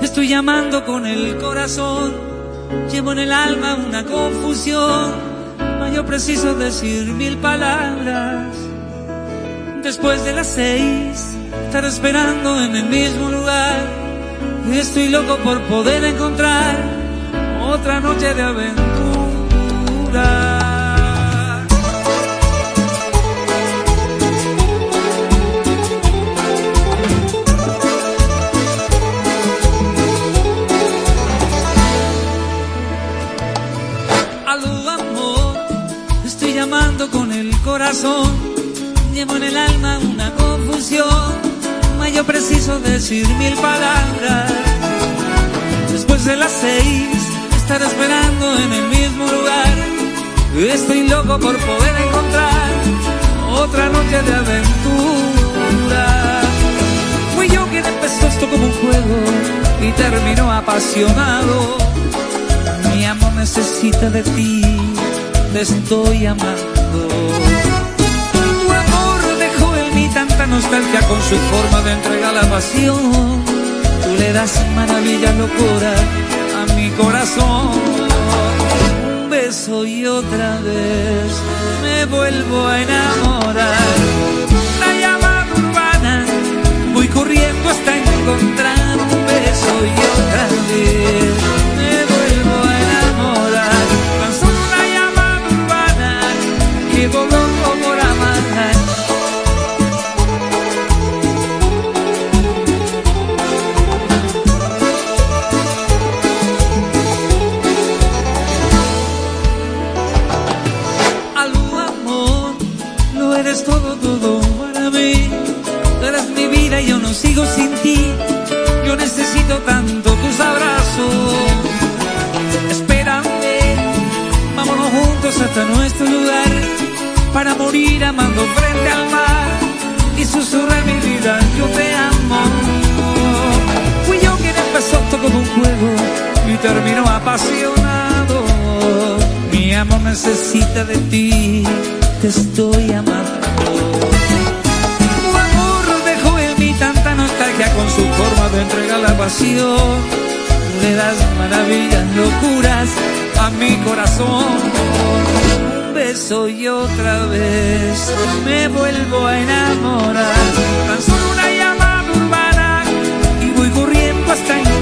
Estoy llamando con el corazón, llevo en el alma una confusión, yo preciso decir 1000 palabras. Después de las 6, estar esperando en el mismo lugar. Estoy loco por poder encontrar otra noche de aventura. Llamando con el corazón, llevo en el alma una confusión, yo preciso decir 1000 palabras. Después de las 6, estar esperando en el mismo lugar. Estoy loco por poder encontrar otra noche de aventura. Fui yo quien empezó esto como un juego y terminó apasionado. Mi amor necesita de ti, te estoy amando. Tu amor dejó en mí tanta nostalgia con su forma de entregar la pasión. Tú le das maravillas, locura a mi corazón. Un beso y otra vez me vuelvo a enamorar. La llamada urbana, voy corriendo hasta encontrar un beso y otra vez me vuelvo a enamorar. Llevo loco por amar. Algo amor, lo eres todo, todo para mí. Tú eres mi vida y yo no sigo sin ti. Yo necesito tanto tus abrazos. Espérame, vámonos juntos hasta nuestro lugar, para morir amando frente al mar y susurrar mi vida, yo te amo. Fui yo quien empezó esto como un juego y terminó apasionado. Mi amor necesita de ti, te estoy amando. Tu amor dejó en mí tanta nostalgia con su forma de entregar la pasión. Tú le das maravillas, locuras a mi corazón. Beso y otra vez me vuelvo a enamorar. Tan solo una llamada urbana y voy corriendo hasta